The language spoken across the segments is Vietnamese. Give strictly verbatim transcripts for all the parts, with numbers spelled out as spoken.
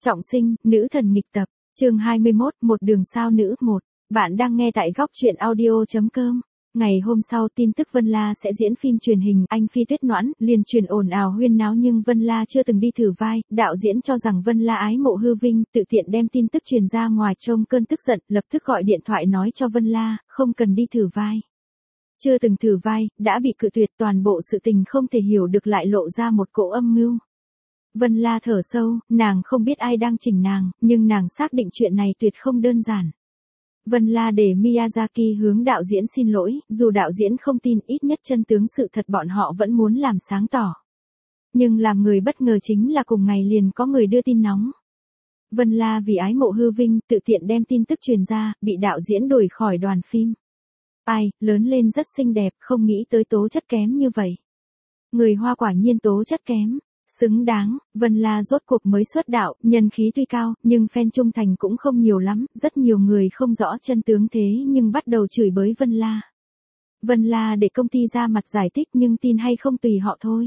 Trọng sinh, nữ thần nghịch tập, chương hai mươi mốt, một đường sao nữ, một. Bạn đang nghe tại góc truyện audio chấm com. Ngày hôm sau tin tức Vân La sẽ diễn phim truyền hình Anh Phi Tuyết Noãn, liền truyền ồn ào huyên náo nhưng Vân La chưa từng đi thử vai, đạo diễn cho rằng Vân La ái mộ hư vinh, tự tiện đem tin tức truyền ra ngoài trông cơn tức giận, lập tức gọi điện thoại nói cho Vân La, không cần đi thử vai. Chưa từng thử vai, đã bị cự tuyệt, toàn bộ sự tình không thể hiểu được lại lộ ra một cỗ âm mưu. Vân La thở sâu, nàng không biết ai đang chỉnh nàng, nhưng nàng xác định chuyện này tuyệt không đơn giản. Vân La để Miyazaki hướng đạo diễn xin lỗi, dù đạo diễn không tin, ít nhất chân tướng sự thật bọn họ vẫn muốn làm sáng tỏ. Nhưng làm người bất ngờ chính là cùng ngày liền có người đưa tin nóng. Vân La vì ái mộ hư vinh, tự tiện đem tin tức truyền ra, bị đạo diễn đuổi khỏi đoàn phim. Ai, lớn lên rất xinh đẹp, không nghĩ tới tố chất kém như vậy. Người Hoa quả nhiên tố chất kém. Xứng đáng, Vân La rốt cuộc mới xuất đạo, nhân khí tuy cao, nhưng fan trung thành cũng không nhiều lắm, rất nhiều người không rõ chân tướng thế nhưng bắt đầu chửi bới Vân La. Vân La để công ty ra mặt giải thích nhưng tin hay không tùy họ thôi.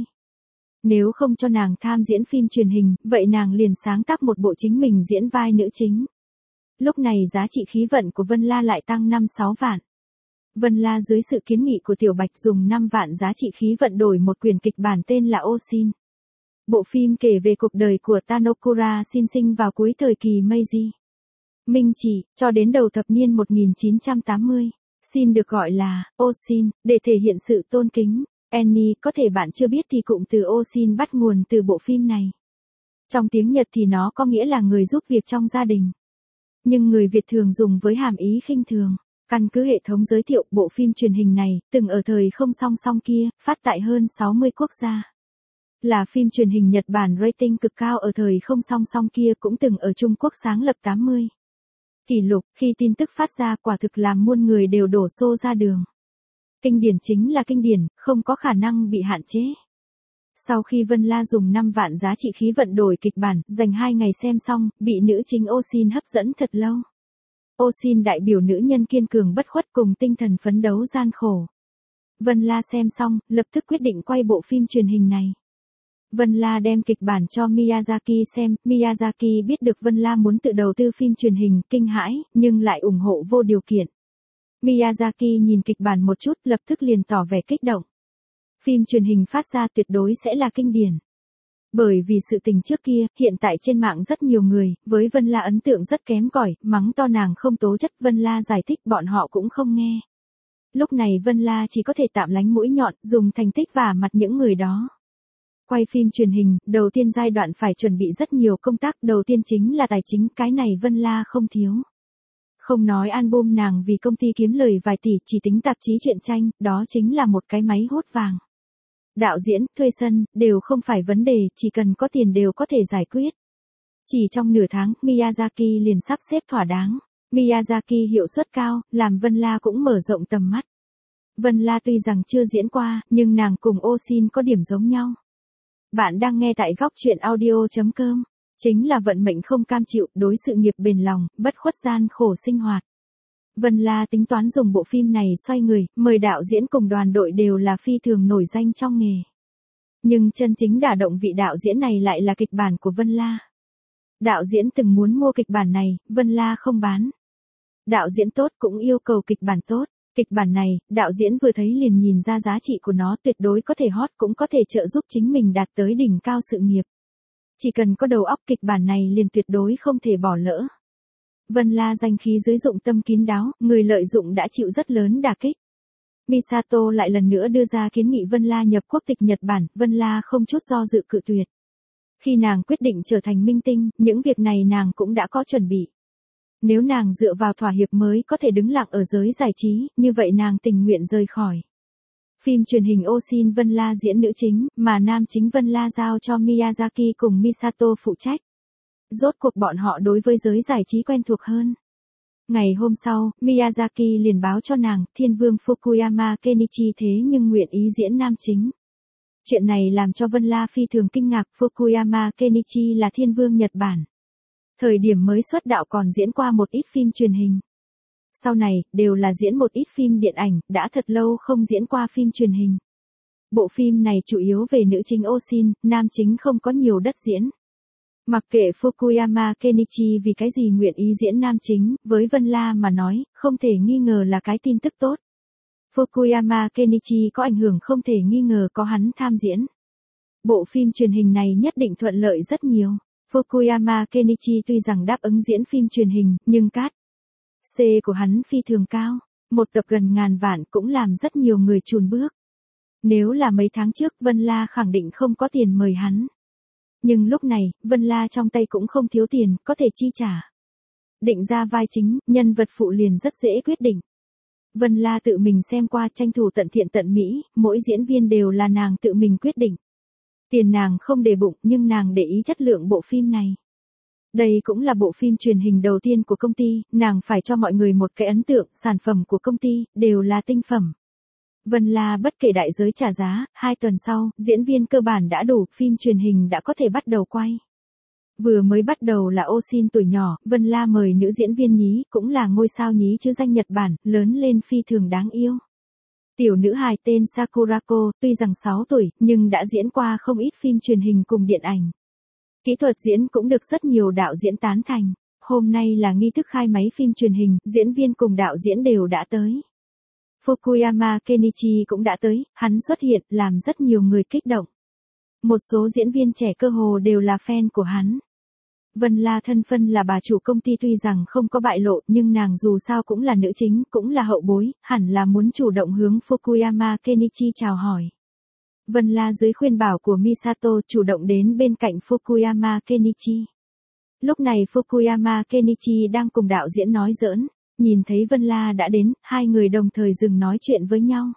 Nếu không cho nàng tham diễn phim truyền hình, vậy nàng liền sáng tác một bộ chính mình diễn vai nữ chính. Lúc này giá trị khí vận của Vân La lại tăng năm sáu vạn. Vân La dưới sự kiến nghị của Tiểu Bạch dùng năm vạn giá trị khí vận đổi một quyển kịch bản tên là Oshin. Bộ phim kể về cuộc đời của Tanokura Shin sinh vào cuối thời kỳ Meiji. Minh Trị, cho đến đầu thập niên một nghìn chín trăm tám mươi. Shin được gọi là Oshin, để thể hiện sự tôn kính. Annie, có thể bạn chưa biết thì cụm từ Oshin bắt nguồn từ bộ phim này. Trong tiếng Nhật thì nó có nghĩa là người giúp việc trong gia đình. Nhưng người Việt thường dùng với hàm ý khinh thường. Căn cứ hệ thống giới thiệu, bộ phim truyền hình này, từng ở thời không song song kia, phát tại hơn sáu mươi quốc gia. Là phim truyền hình Nhật Bản rating cực cao ở thời không song song kia cũng từng ở Trung Quốc sáng lập tám mươi. Kỷ lục, khi tin tức phát ra quả thực làm muôn người đều đổ xô ra đường. Kinh điển chính là kinh điển, không có khả năng bị hạn chế. Sau khi Vân La dùng năm vạn giá trị khí vận đổi kịch bản, dành hai ngày xem xong, bị nữ chính Oshin hấp dẫn thật lâu. Oshin đại biểu nữ nhân kiên cường bất khuất cùng tinh thần phấn đấu gian khổ. Vân La xem xong, lập tức quyết định quay bộ phim truyền hình này. Vân La đem kịch bản cho Miyazaki xem, Miyazaki biết được Vân La muốn tự đầu tư phim truyền hình, kinh hãi, nhưng lại ủng hộ vô điều kiện. Miyazaki nhìn kịch bản một chút, lập tức liền tỏ vẻ kích động. Phim truyền hình phát ra tuyệt đối sẽ là kinh điển. Bởi vì sự tình trước kia, hiện tại trên mạng rất nhiều người, với Vân La ấn tượng rất kém cỏi, mắng to nàng không tố chất. Vân La giải thích bọn họ cũng không nghe. Lúc này Vân La chỉ có thể tạm lánh mũi nhọn, dùng thành tích vả mặt những người đó. Quay phim truyền hình, đầu tiên giai đoạn phải chuẩn bị rất nhiều công tác, đầu tiên chính là tài chính, cái này Vân La không thiếu. Không nói album nàng vì công ty kiếm lời vài tỷ, chỉ tính tạp chí truyện tranh, đó chính là một cái máy hút vàng. Đạo diễn, thuê sân, đều không phải vấn đề, chỉ cần có tiền đều có thể giải quyết. Chỉ trong nửa tháng, Miyazaki liền sắp xếp thỏa đáng. Miyazaki hiệu suất cao, làm Vân La cũng mở rộng tầm mắt. Vân La tuy rằng chưa diễn qua, nhưng nàng cùng Oshin có điểm giống nhau. Bạn đang nghe tại góc truyện audio chấm com. Chính là vận mệnh không cam chịu, đối sự nghiệp bền lòng, bất khuất gian khổ sinh hoạt. Vân La tính toán dùng bộ phim này xoay người, mời đạo diễn cùng đoàn đội đều là phi thường nổi danh trong nghề. Nhưng chân chính đả động vị đạo diễn này lại là kịch bản của Vân La. Đạo diễn từng muốn mua kịch bản này, Vân La không bán. Đạo diễn tốt cũng yêu cầu kịch bản tốt. Kịch bản này, đạo diễn vừa thấy liền nhìn ra giá trị của nó, tuyệt đối có thể hot, cũng có thể trợ giúp chính mình đạt tới đỉnh cao sự nghiệp. Chỉ cần có đầu óc, kịch bản này liền tuyệt đối không thể bỏ lỡ. Vân La danh khí dưới dụng tâm kín đáo, người lợi dụng đã chịu rất lớn đả kích. Misato lại lần nữa đưa ra kiến nghị Vân La nhập quốc tịch Nhật Bản, Vân La không chút do dự cự tuyệt. Khi nàng quyết định trở thành minh tinh, những việc này nàng cũng đã có chuẩn bị. Nếu nàng dựa vào thỏa hiệp mới có thể đứng lặng ở giới giải trí, như vậy nàng tình nguyện rời khỏi. Phim truyền hình Oshin Vân La diễn nữ chính, mà nam chính Vân La giao cho Miyazaki cùng Misato phụ trách. Rốt cuộc bọn họ đối với giới giải trí quen thuộc hơn. Ngày hôm sau, Miyazaki liền báo cho nàng, thiên vương Fukuyama Kenichi thế nhưng nguyện ý diễn nam chính. Chuyện này làm cho Vân La phi thường kinh ngạc, Fukuyama Kenichi là thiên vương Nhật Bản. Thời điểm mới xuất đạo còn diễn qua một ít phim truyền hình. Sau này, đều là diễn một ít phim điện ảnh, đã thật lâu không diễn qua phim truyền hình. Bộ phim này chủ yếu về nữ chính Oshin, nam chính không có nhiều đất diễn. Mặc kệ Fukuyama Kenichi vì cái gì nguyện ý diễn nam chính, với Vân La mà nói, không thể nghi ngờ là cái tin tức tốt. Fukuyama Kenichi có ảnh hưởng không thể nghi ngờ có hắn tham diễn. Bộ phim truyền hình này nhất định thuận lợi rất nhiều. Fukuyama Kenichi tuy rằng đáp ứng diễn phim truyền hình, nhưng cát C của hắn phi thường cao. Một tập gần ngàn vạn cũng làm rất nhiều người chùn bước. Nếu là mấy tháng trước Vân La khẳng định không có tiền mời hắn. Nhưng lúc này, Vân La trong tay cũng không thiếu tiền, có thể chi trả. Định ra vai chính, nhân vật phụ liền rất dễ quyết định. Vân La tự mình xem qua tranh thủ tận thiện tận mỹ, mỗi diễn viên đều là nàng tự mình quyết định. Tiền nàng không để bụng nhưng nàng để ý chất lượng bộ phim này. Đây cũng là bộ phim truyền hình đầu tiên của công ty, nàng phải cho mọi người một cái ấn tượng, sản phẩm của công ty, đều là tinh phẩm. Vân La bất kể đại giới trả giá, hai tuần sau, diễn viên cơ bản đã đủ, phim truyền hình đã có thể bắt đầu quay. Vừa mới bắt đầu là Osin tuổi nhỏ, Vân La mời nữ diễn viên nhí, cũng là ngôi sao nhí chứ danh Nhật Bản, lớn lên phi thường đáng yêu. Tiểu nữ hài tên Sakurako, tuy rằng sáu tuổi, nhưng đã diễn qua không ít phim truyền hình cùng điện ảnh. Kỹ thuật diễn cũng được rất nhiều đạo diễn tán thành. Hôm nay là nghi thức khai máy phim truyền hình, diễn viên cùng đạo diễn đều đã tới. Fukuyama Kenichi cũng đã tới, hắn xuất hiện, làm rất nhiều người kích động. Một số diễn viên trẻ cơ hồ đều là fan của hắn. Vân La thân phân là bà chủ công ty tuy rằng không có bại lộ nhưng nàng dù sao cũng là nữ chính, cũng là hậu bối, hẳn là muốn chủ động hướng Fukuyama Kenichi chào hỏi. Vân La dưới khuyên bảo của Misato chủ động đến bên cạnh Fukuyama Kenichi. Lúc này Fukuyama Kenichi đang cùng đạo diễn nói giỡn, nhìn thấy Vân La đã đến, hai người đồng thời dừng nói chuyện với nhau.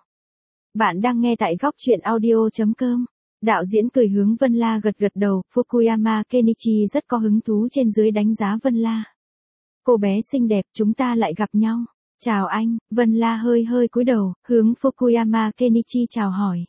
Bạn đang nghe tại góc truyện audio chấm com. Đạo diễn cười hướng Vân La gật gật đầu, Fukuyama Kenichi rất có hứng thú trên dưới đánh giá Vân La. Cô bé xinh đẹp, chúng ta lại gặp nhau. Chào anh, Vân La hơi hơi cúi đầu, hướng Fukuyama Kenichi chào hỏi.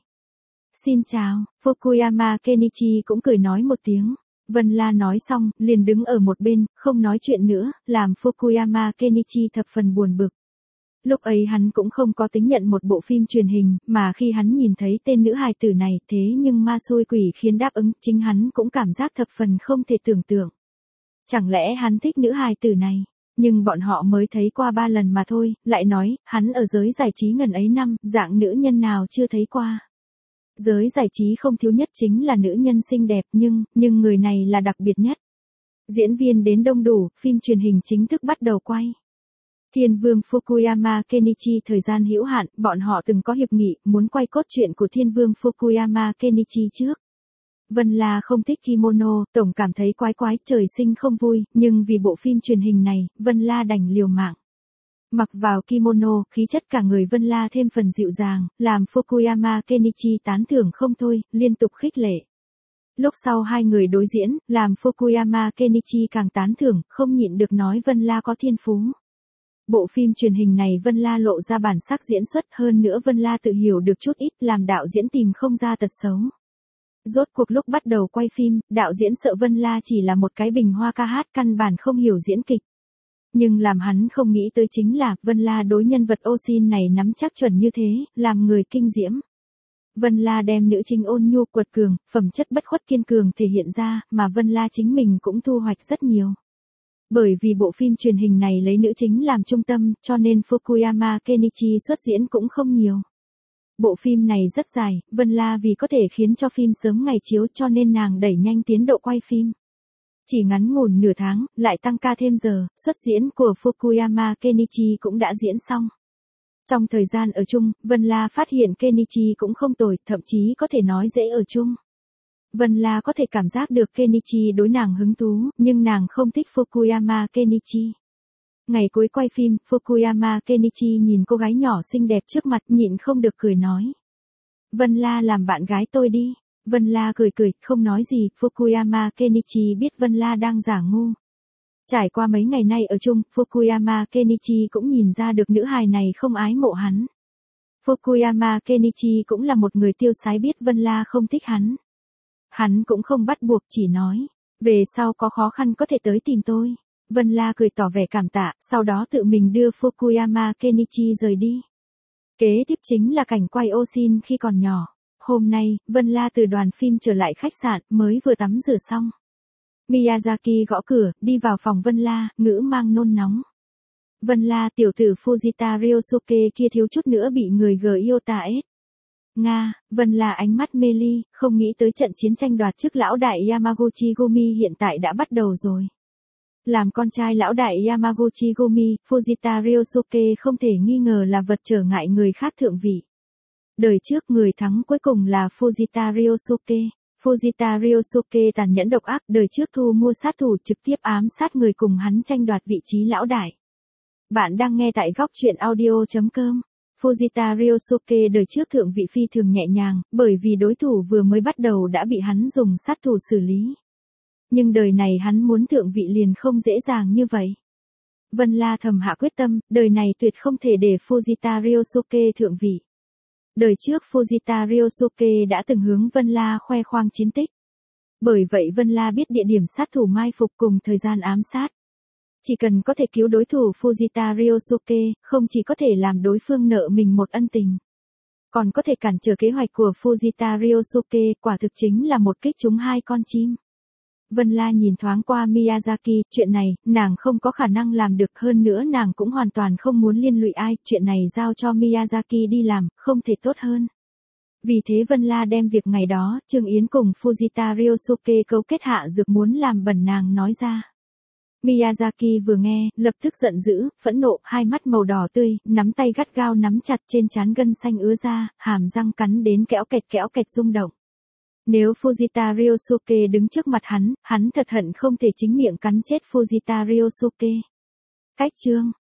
Xin chào, Fukuyama Kenichi cũng cười nói một tiếng. Vân La nói xong, liền đứng ở một bên, không nói chuyện nữa, làm Fukuyama Kenichi thập phần buồn bực. Lúc ấy hắn cũng không có tính nhận một bộ phim truyền hình, mà khi hắn nhìn thấy tên nữ hài tử này thế nhưng ma xui quỷ khiến đáp ứng, chính hắn cũng cảm giác thập phần không thể tưởng tượng. Chẳng lẽ hắn thích nữ hài tử này? Nhưng bọn họ mới thấy qua ba lần mà thôi, lại nói, hắn ở giới giải trí ngần ấy năm, dạng nữ nhân nào chưa thấy qua. Giới giải trí không thiếu nhất chính là nữ nhân xinh đẹp nhưng, nhưng người này là đặc biệt nhất. Diễn viên đến đông đủ, phim truyền hình chính thức bắt đầu quay. Thiên vương Fukuyama Kenichi thời gian hữu hạn, bọn họ từng có hiệp nghị, muốn quay cốt truyện của thiên vương Fukuyama Kenichi trước. Vân La không thích kimono, tổng cảm thấy quái quái, trời sinh không vui, nhưng vì bộ phim truyền hình này, Vân La đành liều mạng. Mặc vào kimono, khí chất cả người Vân La thêm phần dịu dàng, làm Fukuyama Kenichi tán thưởng không thôi, liên tục khích lệ. Lúc sau hai người đối diễn, làm Fukuyama Kenichi càng tán thưởng, không nhịn được nói Vân La có thiên phú. Bộ phim truyền hình này Vân La lộ ra bản sắc diễn xuất, hơn nữa Vân La tự hiểu được chút ít, làm đạo diễn tìm không ra tật xấu. Rốt cuộc lúc bắt đầu quay phim, đạo diễn sợ Vân La chỉ là một cái bình hoa ca hát, căn bản không hiểu diễn kịch. Nhưng làm hắn không nghĩ tới chính là, Vân La đối nhân vật Osin này nắm chắc chuẩn như thế, làm người kinh diễm. Vân La đem nữ chính ôn nhu quật cường, phẩm chất bất khuất kiên cường thể hiện ra, mà Vân La chính mình cũng thu hoạch rất nhiều. Bởi vì bộ phim truyền hình này lấy nữ chính làm trung tâm, cho nên Fukuyama Kenichi xuất diễn cũng không nhiều. Bộ phim này rất dài, Vân La vì có thể khiến cho phim sớm ngày chiếu cho nên nàng đẩy nhanh tiến độ quay phim. Chỉ ngắn ngủn nửa tháng, lại tăng ca thêm giờ, xuất diễn của Fukuyama Kenichi cũng đã diễn xong. Trong thời gian ở chung, Vân La phát hiện Kenichi cũng không tồi, thậm chí có thể nói dễ ở chung. Vân La có thể cảm giác được Kenichi đối nàng hứng thú, nhưng nàng không thích Fukuyama Kenichi. Ngày cuối quay phim, Fukuyama Kenichi nhìn cô gái nhỏ xinh đẹp trước mặt, nhịn không được cười nói. Vân La làm bạn gái tôi đi. Vân La cười cười, không nói gì, Fukuyama Kenichi biết Vân La đang giả ngu. Trải qua mấy ngày nay ở chung, Fukuyama Kenichi cũng nhìn ra được nữ hài này không ái mộ hắn. Fukuyama Kenichi cũng là một người tiêu sái, biết Vân La không thích hắn. Hắn cũng không bắt buộc, chỉ nói, về sau có khó khăn có thể tới tìm tôi. Vân La cười tỏ vẻ cảm tạ, sau đó tự mình đưa Fukuyama Kenichi rời đi. Kế tiếp chính là cảnh quay Osin khi còn nhỏ. Hôm nay, Vân La từ đoàn phim trở lại khách sạn, mới vừa tắm rửa xong. Miyazaki gõ cửa, đi vào phòng Vân La, ngữ mang nôn nóng. Vân La, tiểu tử Fujita Ryosuke kia thiếu chút nữa bị người Gyota ết. Nga, Vân La ánh mắt mê ly, không nghĩ tới trận chiến tranh đoạt chức lão đại Yamaguchi Gumi hiện tại đã bắt đầu rồi. Làm con trai lão đại Yamaguchi Gumi, Fujita Ryosuke không thể nghi ngờ là vật trở ngại người khác thượng vị. Đời trước người thắng cuối cùng là Fujita Ryosuke. Fujita Ryosuke tàn nhẫn độc ác, đời trước thu mua sát thủ trực tiếp ám sát người cùng hắn tranh đoạt vị trí lão đại. Bạn đang nghe tại góc truyện audio chấm com. Fujita Ryosuke đời trước thượng vị phi thường nhẹ nhàng, bởi vì đối thủ vừa mới bắt đầu đã bị hắn dùng sát thủ xử lý. Nhưng đời này hắn muốn thượng vị liền không dễ dàng như vậy. Vân La thầm hạ quyết tâm, đời này tuyệt không thể để Fujita Ryosuke thượng vị. Đời trước Fujita Ryosuke đã từng hướng Vân La khoe khoang chiến tích. Bởi vậy Vân La biết địa điểm sát thủ mai phục cùng thời gian ám sát. Chỉ cần có thể cứu đối thủ Fujita Ryosuke, không chỉ có thể làm đối phương nợ mình một ân tình, còn có thể cản trở kế hoạch của Fujita Ryosuke, quả thực chính là một kích trúng hai con chim. Vân La nhìn thoáng qua Miyazaki, chuyện này, nàng không có khả năng làm được, hơn nữa nàng cũng hoàn toàn không muốn liên lụy ai, chuyện này giao cho Miyazaki đi làm, không thể tốt hơn. Vì thế Vân La đem việc ngày đó, Trương Yến cùng Fujita Ryosuke cấu kết hạ dược muốn làm bẩn nàng nói ra. Miyazaki vừa nghe, lập tức giận dữ, phẫn nộ, hai mắt màu đỏ tươi, nắm tay gắt gao nắm chặt, trên trán gân xanh ứa ra, hàm răng cắn đến kẽo kẹt kẽo kẹt rung động. Nếu Fujita Ryosuke đứng trước mặt hắn, hắn thật hận không thể chính miệng cắn chết Fujita Ryosuke. Cách chương